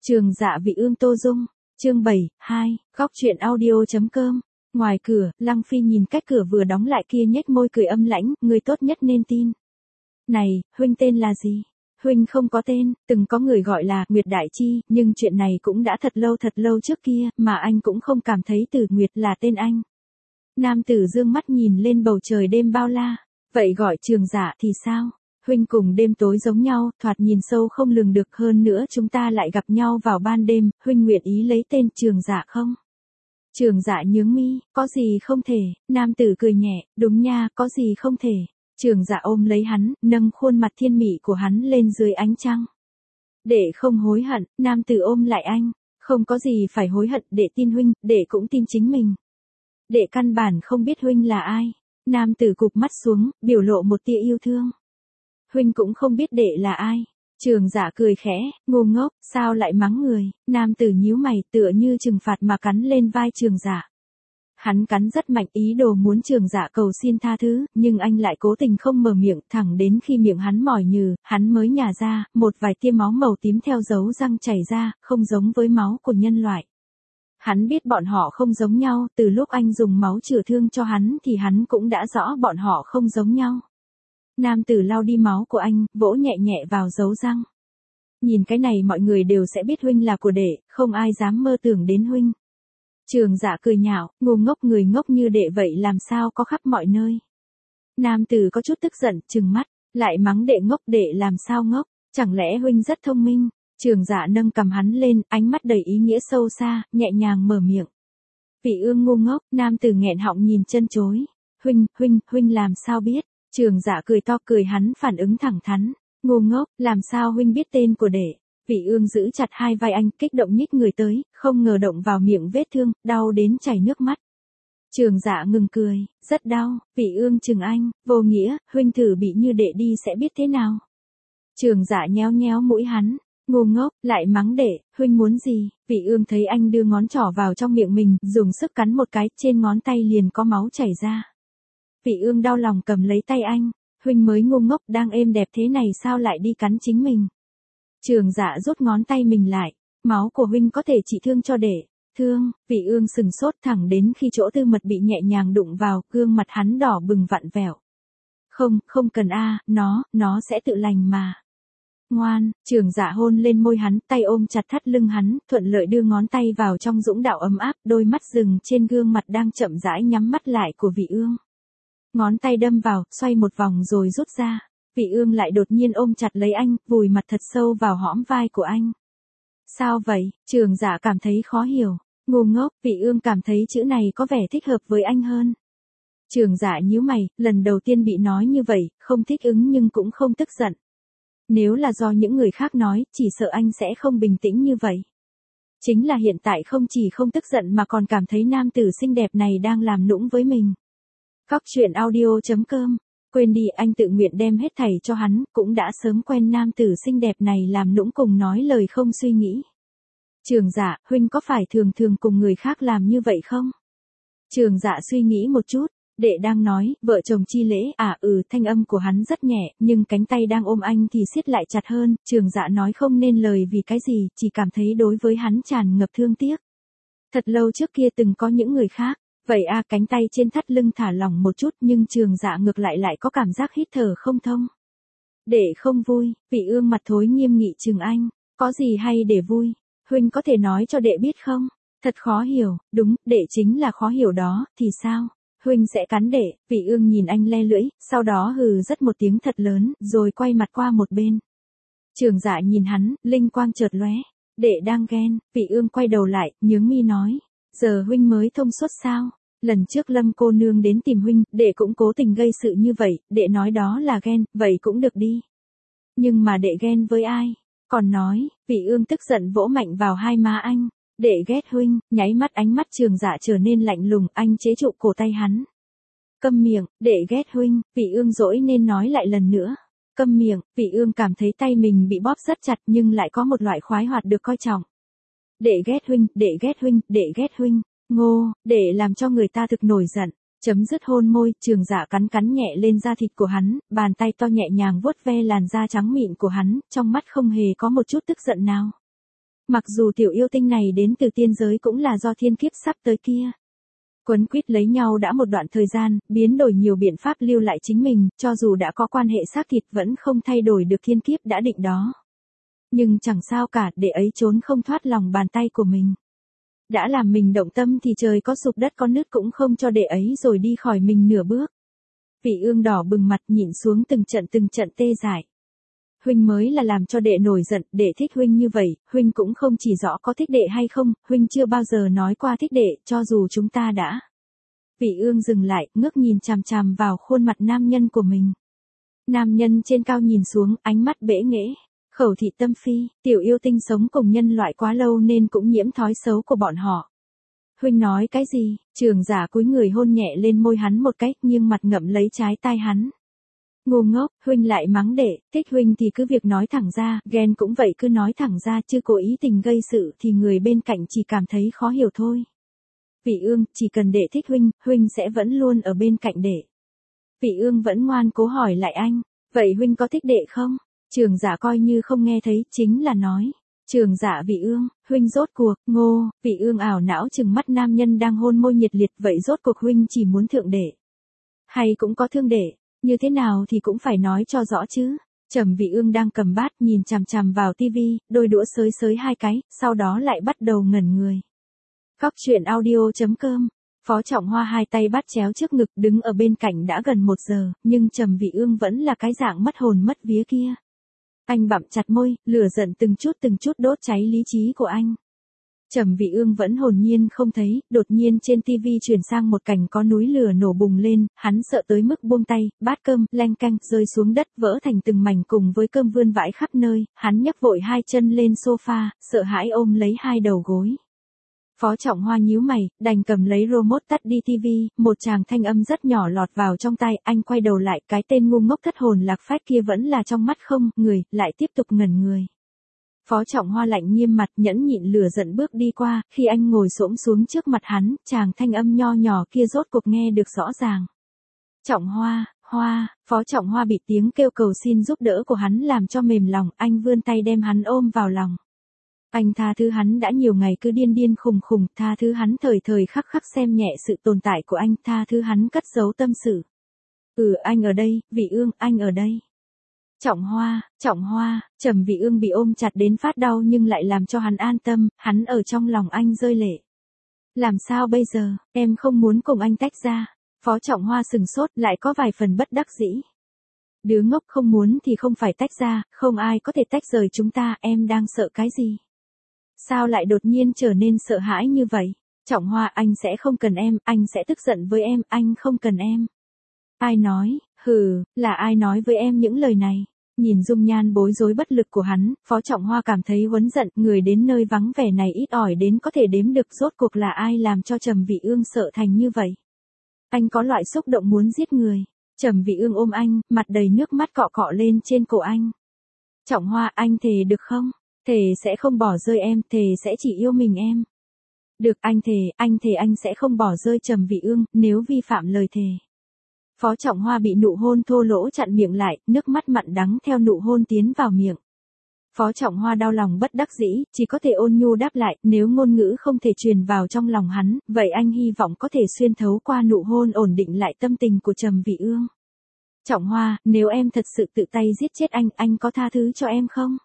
Trường Dạ Vị Ương Tô Dung, chương 7, 2, góc truyện audio.com. Ngoài cửa, Lăng Phi nhìn cách cửa vừa đóng lại kia nhếch môi cười âm lãnh, người tốt nhất nên tin. Này, huynh tên là gì? Huynh không có tên, từng có người gọi là Nguyệt Đại Chi, nhưng chuyện này cũng đã thật lâu trước kia, mà anh cũng không cảm thấy Tử Nguyệt là tên anh. Nam tử dương mắt nhìn lên bầu trời đêm bao la, vậy gọi Trường Dạ thì sao? Huynh cùng đêm tối giống nhau, thoạt nhìn sâu không lường được, hơn nữa chúng ta lại gặp nhau vào ban đêm, huynh nguyện ý lấy tên Trường Dạ không? Trường Dạ nhướng mi, có gì không thể, nam tử cười nhẹ, đúng nha, có gì không thể. Trường Dạ ôm lấy hắn, nâng khuôn mặt thiên mị của hắn lên dưới ánh trăng. Để không hối hận, nam tử ôm lại anh, không có gì phải hối hận, để tin huynh, để cũng tin chính mình. Để căn bản không biết huynh là ai. Nam tử cụp mắt xuống, biểu lộ một tia yêu thương. Huynh cũng không biết đệ là ai. Trường Dạ cười khẽ, ngu ngốc, sao lại mắng người? Nam tử nhíu mày, tựa như trừng phạt mà cắn lên vai Trường Dạ. Hắn cắn rất mạnh, ý đồ muốn Trường Dạ cầu xin tha thứ, nhưng anh lại cố tình không mở miệng, thẳng đến khi miệng hắn mỏi nhừ, hắn mới nhả ra, một vài tia máu màu tím theo dấu răng chảy ra, không giống với máu của nhân loại. Hắn biết bọn họ không giống nhau, từ lúc anh dùng máu chữa thương cho hắn thì hắn cũng đã rõ bọn họ không giống nhau. Nam tử lau đi máu của anh, vỗ nhẹ nhẹ vào dấu răng. Nhìn cái này mọi người đều sẽ biết huynh là của đệ, không ai dám mơ tưởng đến huynh. Trường Dạ cười nhạo, ngu ngốc, người ngốc như đệ vậy làm sao có khắp mọi nơi. Nam tử có chút tức giận, trừng mắt, lại mắng đệ ngốc, đệ làm sao ngốc, chẳng lẽ huynh rất thông minh. Trường Dạ nâng cầm hắn lên, ánh mắt đầy ý nghĩa sâu xa, nhẹ nhàng mở miệng. Vị Ương ngu ngốc, nam tử nghẹn họng nhìn chân chối. Huynh làm sao biết? Trường Dạ cười to, cười hắn phản ứng thẳng thắn. Ngu ngốc, làm sao huynh biết tên của đệ? Vị Ương giữ chặt hai vai anh, kích động nhích người tới, không ngờ động vào miệng vết thương, đau đến chảy nước mắt. Trường Dạ ngừng cười, rất đau. Vị Ương chừng anh, vô nghĩa, huynh thử bị như đệ đi sẽ biết thế nào. Trường Dạ nhéo nhéo mũi hắn. Ngu ngốc, lại mắng đệ, huynh muốn gì? Vị Ương thấy anh đưa ngón trỏ vào trong miệng mình, dùng sức cắn một cái, trên ngón tay liền có máu chảy ra. Vị Ương đau lòng cầm lấy tay anh, huynh mới ngu ngốc, đang êm đẹp thế này sao lại đi cắn chính mình. Trường Dạ rút ngón tay mình lại, máu của huynh có thể trị thương cho đệ. Thương, Vị Ương sừng sốt, thẳng đến khi chỗ tư mật bị nhẹ nhàng đụng vào, gương mặt hắn đỏ bừng vặn vẹo. Không cần a, nó sẽ tự lành mà. Ngoan, Trường Dạ hôn lên môi hắn, tay ôm chặt thắt lưng hắn, thuận lợi đưa ngón tay vào trong dũng đạo ấm áp, đôi mắt dừng trên gương mặt đang chậm rãi nhắm mắt lại của Vị Ương. Ngón tay đâm vào, xoay một vòng rồi rút ra. Vị Ương lại đột nhiên ôm chặt lấy anh, vùi mặt thật sâu vào hõm vai của anh. Sao vậy? Trường Dạ cảm thấy khó hiểu. Ngu ngốc, Vị Ương cảm thấy chữ này có vẻ thích hợp với anh hơn. Trường Dạ nhíu mày, lần đầu tiên bị nói như vậy, không thích ứng nhưng cũng không tức giận. Nếu là do những người khác nói, chỉ sợ anh sẽ không bình tĩnh như vậy. Chính là hiện tại không chỉ không tức giận mà còn cảm thấy nam tử xinh đẹp này đang làm nũng với mình. Góc truyện audio.com. Quên đi, anh tự nguyện đem hết thảy cho hắn, cũng đã sớm quen nam tử xinh đẹp này làm nũng cùng nói lời không suy nghĩ. Trường Dạ, huynh có phải thường cùng người khác làm như vậy không? Trường Dạ suy nghĩ một chút, đệ đang nói, vợ chồng chi lễ, thanh âm của hắn rất nhẹ, nhưng cánh tay đang ôm anh thì siết lại chặt hơn, Trường Dạ nói không nên lời vì cái gì, chỉ cảm thấy đối với hắn tràn ngập thương tiếc. Thật lâu trước kia từng có những người khác. Vậy cánh tay trên thắt lưng thả lỏng một chút nhưng Trường Dạ ngược lại có cảm giác hít thở không thông. Để không vui, Vị Ương mặt thối nghiêm nghị chừng anh, có gì hay để vui, huynh có thể nói cho đệ biết không? Thật khó hiểu, đúng, đệ chính là khó hiểu đó, thì sao? Huynh sẽ cắn đệ. Vị Ương nhìn anh le lưỡi, sau đó hừ rất một tiếng thật lớn, rồi quay mặt qua một bên. Trường Dạ nhìn hắn, linh quang chợt lóe, đệ đang ghen. Vị Ương quay đầu lại, nhướng mi nói. Giờ huynh mới thông suốt sao? Lần trước Lâm cô nương đến tìm huynh, đệ cũng cố tình gây sự như vậy, đệ nói đó là ghen, vậy cũng được đi. Nhưng mà đệ ghen với ai? Còn nói, Vị Ương tức giận vỗ mạnh vào hai má anh. Đệ ghét huynh, nháy mắt ánh mắt Trường Dạ trở nên lạnh lùng, anh chế trụ cổ tay hắn. Câm miệng, đệ ghét huynh, Vị Ương dỗi nên nói lại lần nữa. Câm miệng, Vị Ương cảm thấy tay mình bị bóp rất chặt nhưng lại có một loại khoái hoạt được coi trọng. Đệ ghét huynh, đệ ghét huynh, đệ ghét huynh. Ngô, để làm cho người ta thực nổi giận. Chấm dứt hôn môi, Trường Dạ cắn nhẹ lên da thịt của hắn, bàn tay to nhẹ nhàng vuốt ve làn da trắng mịn của hắn, trong mắt không hề có một chút tức giận nào. Mặc dù tiểu yêu tinh này đến từ tiên giới cũng là do thiên kiếp sắp tới kia. Quấn quýt lấy nhau đã một đoạn thời gian, biến đổi nhiều biện pháp lưu lại chính mình, cho dù đã có quan hệ xác thịt vẫn không thay đổi được thiên kiếp đã định đó. Nhưng chẳng sao cả, đệ ấy trốn không thoát lòng bàn tay của mình. Đã làm mình động tâm thì trời có sụp đất có nứt cũng không cho đệ ấy rồi đi khỏi mình nửa bước. Vị ương đỏ bừng mặt nhìn xuống từng trận tê dại. Huynh mới là làm cho đệ nổi giận, đệ thích huynh như vậy, huynh cũng không chỉ rõ có thích đệ hay không, huynh chưa bao giờ nói qua thích đệ, cho dù chúng ta đã. Vị ương dừng lại, ngước nhìn chằm chằm vào khuôn mặt nam nhân của mình. Nam nhân trên cao nhìn xuống, ánh mắt bẽ nghễ. Khẩu thị tâm phi, tiểu yêu tinh sống cùng nhân loại quá lâu nên cũng nhiễm thói xấu của bọn họ. Huynh nói cái gì? Trường giả cúi người hôn nhẹ lên môi hắn một cái, nhưng mặt ngậm lấy trái tai hắn. Ngu ngốc, huynh lại mắng đệ, thích huynh thì cứ việc nói thẳng ra, ghen cũng vậy cứ nói thẳng ra, chứ cố ý tình gây sự thì người bên cạnh chỉ cảm thấy khó hiểu thôi. Vị ương, chỉ cần đệ thích huynh, huynh sẽ vẫn luôn ở bên cạnh đệ. Vị ương vẫn ngoan cố hỏi lại anh, vậy huynh có thích đệ không? Trường giả coi như không nghe thấy, chính là nói. Trường giả vị ương, huynh rốt cuộc, ngô, vị ương ảo não chừng mắt nam nhân đang hôn môi nhiệt liệt, vậy rốt cuộc huynh chỉ muốn thượng đệ. Hay cũng có thương đệ, như thế nào thì cũng phải nói cho rõ chứ. Trầm vị ương đang cầm bát nhìn chằm chằm vào tivi, đôi đũa xới xới hai cái, sau đó lại bắt đầu ngẩn người. Cóc truyện audio.com. Phó Trọng Hoa hai tay bắt chéo trước ngực đứng ở bên cạnh đã gần 1 giờ, nhưng Trầm vị ương vẫn là cái dạng mất hồn mất vía kia. Anh bặm chặt môi, lửa giận từng chút đốt cháy lý trí của anh. Trầm vị ương vẫn hồn nhiên không thấy, đột nhiên trên tivi chuyển sang một cảnh có núi lửa nổ bùng lên, hắn sợ tới mức buông tay, bát cơm, leng canh, rơi xuống đất vỡ thành từng mảnh cùng với cơm vươn vãi khắp nơi, hắn nhấc vội hai chân lên sofa, sợ hãi ôm lấy hai đầu gối. Phó Trọng Hoa nhíu mày, đành cầm lấy remote tắt đi tivi, một tràng thanh âm rất nhỏ lọt vào trong tai, anh quay đầu lại, cái tên ngu ngốc thất hồn lạc phách kia vẫn là trong mắt không, người, lại tiếp tục ngẩn người. Phó Trọng Hoa lạnh nghiêm mặt nhẫn nhịn lửa giận bước đi qua, khi anh ngồi xổm xuống trước mặt hắn, tràng thanh âm nho nhỏ kia rốt cuộc nghe được rõ ràng. Trọng Hoa, Phó Trọng Hoa bị tiếng kêu cầu xin giúp đỡ của hắn làm cho mềm lòng, anh vươn tay đem hắn ôm vào lòng. Anh tha thứ hắn đã nhiều ngày cứ điên khùng, tha thứ hắn thời khắc xem nhẹ sự tồn tại của anh, tha thứ hắn cất giấu tâm sự. Anh ở đây, vị ương, anh ở đây. Trọng Hoa, Trầm vị ương bị ôm chặt đến phát đau nhưng lại làm cho hắn an tâm, hắn ở trong lòng anh rơi lệ. Làm sao bây giờ, em không muốn cùng anh tách ra. Phó Trọng Hoa sừng sốt lại có vài phần bất đắc dĩ. Đứa ngốc không muốn thì không phải tách ra, không ai có thể tách rời chúng ta, em đang sợ cái gì? Sao lại đột nhiên trở nên sợ hãi như vậy? Trọng Hoa, anh sẽ không cần em, anh sẽ tức giận với em, anh không cần em. Ai nói, là ai nói với em những lời này? Nhìn dung nhan bối rối bất lực của hắn, Phó Trọng Hoa cảm thấy huấn giận, người đến nơi vắng vẻ này ít ỏi đến có thể đếm được rốt cuộc là ai làm cho Trầm vị ương sợ thành như vậy. Anh có loại xúc động muốn giết người. Trầm vị ương ôm anh, mặt đầy nước mắt cọ cọ lên trên cổ anh. Trọng Hoa, anh thề được không? Thề sẽ không bỏ rơi em, thề sẽ chỉ yêu mình em. Được, anh thề anh sẽ không bỏ rơi Trầm vị ương, nếu vi phạm lời thề. Phó Trọng Hoa bị nụ hôn thô lỗ chặn miệng lại, nước mắt mặn đắng theo nụ hôn tiến vào miệng. Phó Trọng Hoa đau lòng bất đắc dĩ, chỉ có thể ôn nhu đáp lại, nếu ngôn ngữ không thể truyền vào trong lòng hắn, vậy anh hy vọng có thể xuyên thấu qua nụ hôn ổn định lại tâm tình của Trầm vị ương. Trọng Hoa, nếu em thật sự tự tay giết chết anh có tha thứ cho em không?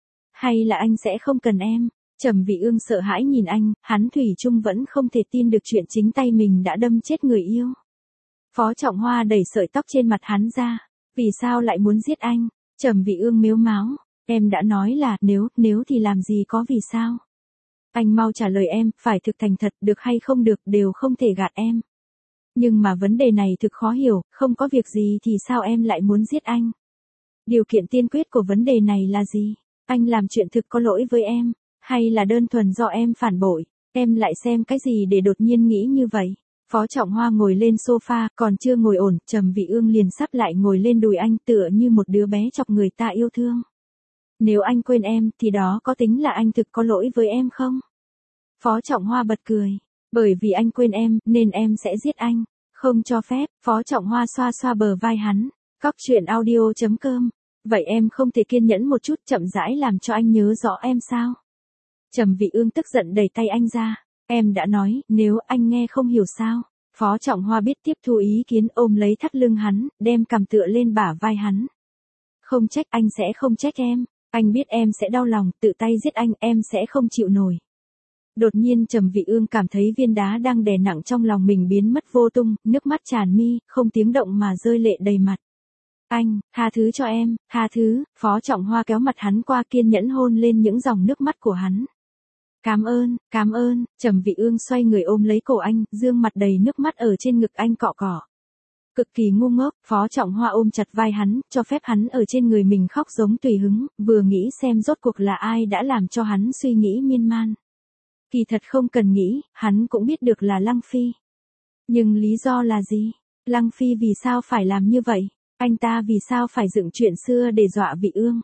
Hay là anh sẽ không cần em? Trầm vị ương sợ hãi nhìn anh, hắn thủy chung vẫn không thể tin được chuyện chính tay mình đã đâm chết người yêu. Phó Trọng Hoa đẩy sợi tóc trên mặt hắn ra. Vì sao lại muốn giết anh? Trầm vị ương mếu máo. Em đã nói là nếu thì làm gì có vì sao? Anh mau trả lời em, phải thực thành thật, được hay không được đều không thể gạt em. Nhưng mà vấn đề này thực khó hiểu, không có việc gì thì sao em lại muốn giết anh? Điều kiện tiên quyết của vấn đề này là gì? Anh làm chuyện thực có lỗi với em, hay là đơn thuần do em phản bội? Em lại xem cái gì để đột nhiên nghĩ như vậy? Phó Trọng Hoa ngồi lên sofa, còn chưa ngồi ổn, Trầm vị ương liền sắp lại ngồi lên đùi anh tựa như một đứa bé chọc người ta yêu thương. Nếu anh quên em, thì đó có tính là anh thực có lỗi với em không? Phó Trọng Hoa bật cười. Bởi vì anh quên em, nên em sẽ giết anh. Không cho phép. Phó Trọng Hoa xoa xoa bờ vai hắn. Cóc truyện audio.com. Vậy em không thể kiên nhẫn một chút chậm rãi làm cho anh nhớ rõ em sao? Trầm Vị Ương tức giận đẩy tay anh ra. Em đã nói, nếu anh nghe không hiểu sao. Phó Trọng Hoa biết tiếp thu ý kiến, ôm lấy thắt lưng hắn, đem cằm tựa lên bả vai hắn. Không trách, anh sẽ không trách em. Anh biết em sẽ đau lòng, tự tay giết anh, em sẽ không chịu nổi. Đột nhiên Trầm Vị Ương cảm thấy viên đá đang đè nặng trong lòng mình biến mất vô tung, nước mắt tràn mi, không tiếng động mà rơi lệ đầy mặt. Anh, tha thứ cho em, tha thứ. Phó Trọng Hoa kéo mặt hắn qua, kiên nhẫn hôn lên những dòng nước mắt của hắn. Cảm ơn. Trầm Vị Ương xoay người ôm lấy cổ anh, dương mặt đầy nước mắt ở trên ngực anh cọ cọ. Cực kỳ ngu ngốc, Phó Trọng Hoa ôm chặt vai hắn, cho phép hắn ở trên người mình khóc giống tùy hứng, vừa nghĩ xem rốt cuộc là ai đã làm cho hắn suy nghĩ miên man. Kỳ thật không cần nghĩ, hắn cũng biết được là Lăng Phi. Nhưng lý do là gì? Lăng Phi vì sao phải làm như vậy? Anh ta vì sao phải dựng chuyện xưa để dọa Vị Ương?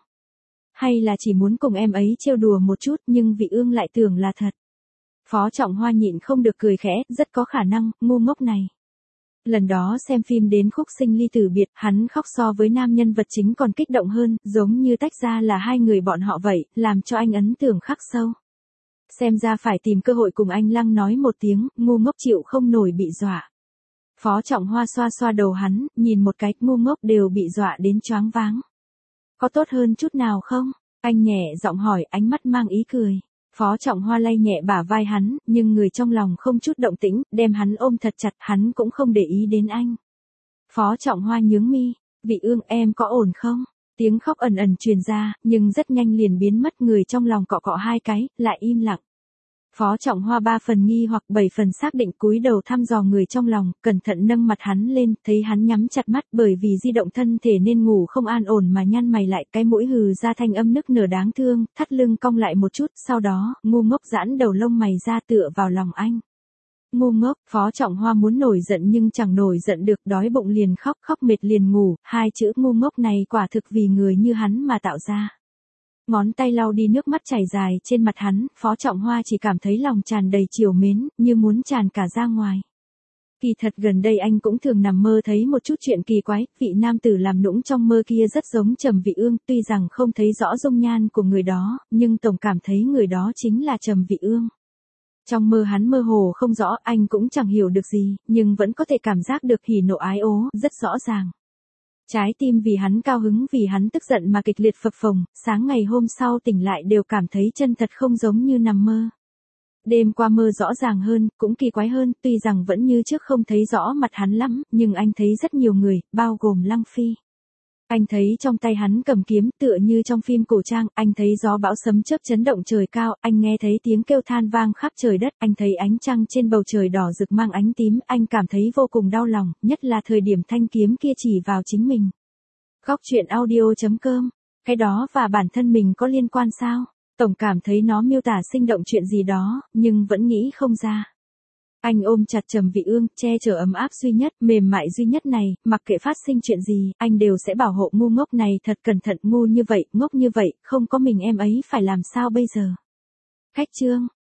Hay là chỉ muốn cùng em ấy trêu đùa một chút nhưng Vị Ương lại tưởng là thật? Phó Trọng Hoa nhịn không được cười khẽ, rất có khả năng, ngu ngốc này. Lần đó xem phim đến khúc sinh ly tử biệt, hắn khóc so với nam nhân vật chính còn kích động hơn, giống như tách ra là hai người bọn họ vậy, làm cho anh ấn tượng khắc sâu. Xem ra phải tìm cơ hội cùng anh Lăng nói một tiếng, ngu ngốc chịu không nổi bị dọa. Phó Trọng Hoa xoa xoa đầu hắn, nhìn một cái, ngu ngốc đều bị dọa đến choáng váng. Có tốt hơn chút nào không? Anh nhẹ giọng hỏi, ánh mắt mang ý cười. Phó Trọng Hoa lay nhẹ bả vai hắn, nhưng người trong lòng không chút động tĩnh, đem hắn ôm thật chặt, hắn cũng không để ý đến anh. Phó Trọng Hoa nhướng mi, Vị Ương em có ổn không? Tiếng khóc ẩn ẩn truyền ra, nhưng rất nhanh liền biến mất, người trong lòng cọ cọ hai cái, lại im lặng. Phó Trọng Hoa 3 phần nghi hoặc 7 phần xác định, cúi đầu thăm dò người trong lòng, cẩn thận nâng mặt hắn lên, thấy hắn nhắm chặt mắt bởi vì di động thân thể nên ngủ không an ổn mà nhăn mày lại, cái mũi hừ ra thanh âm nức nở đáng thương, thắt lưng cong lại một chút, sau đó, ngu ngốc giãn đầu lông mày ra tựa vào lòng anh. Ngu ngốc, Phó Trọng Hoa muốn nổi giận nhưng chẳng nổi giận được, đói bụng liền khóc, khóc mệt liền ngủ, hai chữ ngu ngốc này quả thực vì người như hắn mà tạo ra. Ngón tay lau đi nước mắt chảy dài trên mặt hắn, Phó Trọng Hoa chỉ cảm thấy lòng tràn đầy trìu mến, như muốn tràn cả ra ngoài. Kỳ thật gần đây anh cũng thường nằm mơ thấy một chút chuyện kỳ quái, vị nam tử làm nũng trong mơ kia rất giống Trầm Vị Ương, tuy rằng không thấy rõ dung nhan của người đó, nhưng tổng cảm thấy người đó chính là Trầm Vị Ương. Trong mơ hắn mơ hồ không rõ, anh cũng chẳng hiểu được gì, nhưng vẫn có thể cảm giác được hỉ nộ ái ố, rất rõ ràng. Trái tim vì hắn cao hứng, vì hắn tức giận mà kịch liệt phập phồng, sáng ngày hôm sau tỉnh lại đều cảm thấy chân thật không giống như nằm mơ. Đêm qua mơ rõ ràng hơn, cũng kỳ quái hơn, tuy rằng vẫn như trước không thấy rõ mặt hắn lắm, nhưng anh thấy rất nhiều người, bao gồm Lăng Phi. Anh thấy trong tay hắn cầm kiếm, tựa như trong phim cổ trang, anh thấy gió bão sấm chớp chấn động trời cao, anh nghe thấy tiếng kêu than vang khắp trời đất, anh thấy ánh trăng trên bầu trời đỏ rực mang ánh tím, anh cảm thấy vô cùng đau lòng, nhất là thời điểm thanh kiếm kia chỉ vào chính mình. Góc truyện audio.com, cái đó và bản thân mình có liên quan sao? Tổng cảm thấy nó miêu tả sinh động chuyện gì đó, nhưng vẫn nghĩ không ra. Anh ôm chặt Trầm Vị Ương, che chở ấm áp duy nhất, mềm mại duy nhất này, mặc kệ phát sinh chuyện gì, anh đều sẽ bảo hộ ngu ngốc này thật cẩn thận, ngu như vậy, ngốc như vậy, không có mình em ấy phải làm sao bây giờ. Cách chương